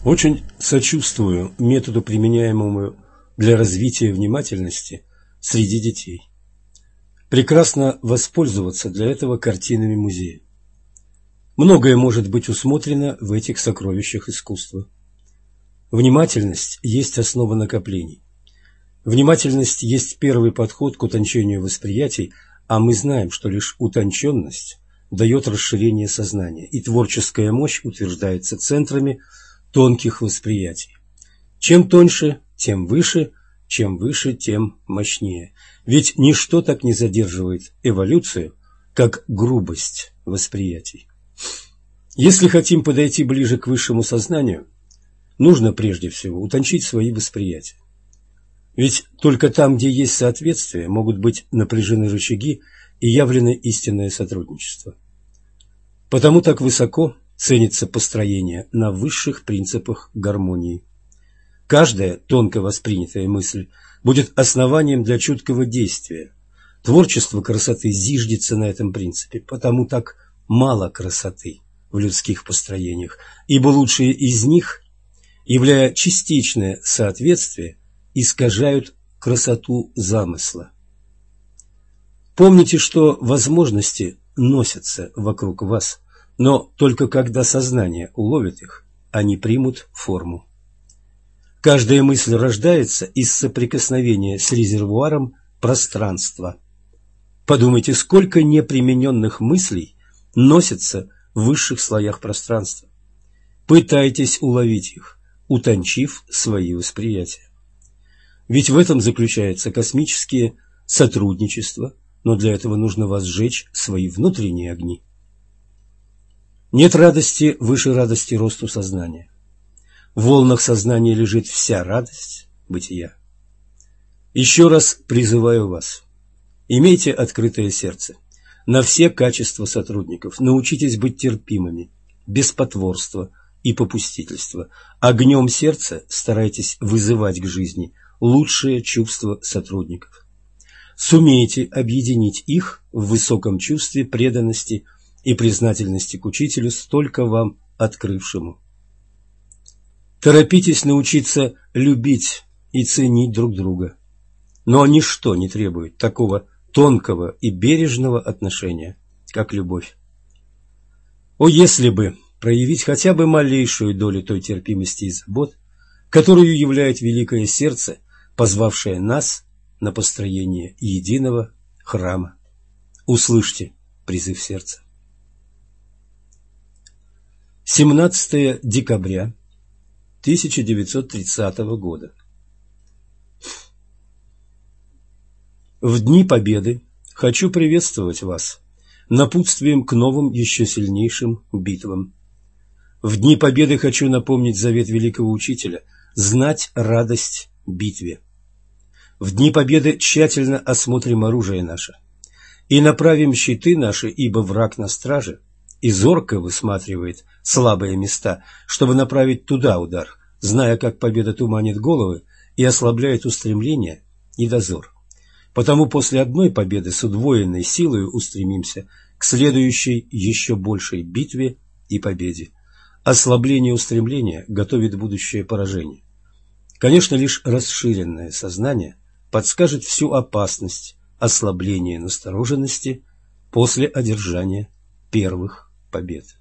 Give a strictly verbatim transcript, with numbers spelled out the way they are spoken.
Очень сочувствую методу, применяемому для развития внимательности среди детей. Прекрасно воспользоваться для этого картинами музея. Многое может быть усмотрено в этих сокровищах искусства. Внимательность есть основа накоплений. Внимательность есть первый подход к утончению восприятий, а мы знаем, что лишь утонченность дает расширение сознания, и творческая мощь утверждается центрами тонких восприятий. Чем тоньше, тем выше, чем выше, тем мощнее. Ведь ничто так не задерживает эволюцию, как грубость восприятий. Если хотим подойти ближе к высшему сознанию, нужно прежде всего утончить свои восприятия. Ведь только там, где есть соответствие, могут быть напряжены рычаги и явлено истинное сотрудничество. Потому так высоко ценится построение на высших принципах гармонии. Каждая тонко воспринятая мысль будет основанием для чуткого действия. Творчество красоты зиждется на этом принципе, потому так мало красоты в людских построениях, ибо лучшие из них, являя частичное соответствие, искажают красоту замысла. Помните, что возможности носятся вокруг вас, но только когда сознание уловит их, они примут форму. Каждая мысль рождается из соприкосновения с резервуаром пространства. Подумайте, сколько непримененных мыслей носятся в высших слоях пространства. Пытайтесь уловить их, утончив свои восприятия. Ведь в этом заключается космические сотрудничество, но для этого нужно возжечь свои внутренние огни. Нет радости выше радости росту сознания. В волнах сознания лежит вся радость бытия. Еще раз призываю вас, имейте открытое сердце на все качества сотрудников, научитесь быть терпимыми, без потворства и попустительства. Огнем сердца старайтесь вызывать к жизни лучшие чувства сотрудников. Сумейте объединить их в высоком чувстве преданности и признательности к учителю, столько вам открывшему. Торопитесь научиться любить и ценить друг друга, но ничто не требует такого тонкого и бережного отношения, как любовь. О, если бы проявить хотя бы малейшую долю той терпимости и забот, которую являет великое сердце, позвавшее нас на построение единого храма. Услышьте призыв сердца. семнадцатое декабря тысяча девятьсот тридцатого года. В Дни Победы хочу приветствовать вас напутствием к новым еще сильнейшим битвам. В Дни Победы хочу напомнить завет великого учителя – знать радость битве. В Дни Победы тщательно осмотрим оружие наше и направим щиты наши, ибо враг на страже, и зорко высматривает слабые места, чтобы направить туда удар, зная, как победа туманит головы и ослабляет устремление и дозор. Потому после одной победы с удвоенной силой устремимся к следующей еще большей битве и победе. Ослабление устремления готовит будущее поражение. Конечно, лишь расширенное сознание подскажет всю опасность ослабления настороженности после одержания первых побед.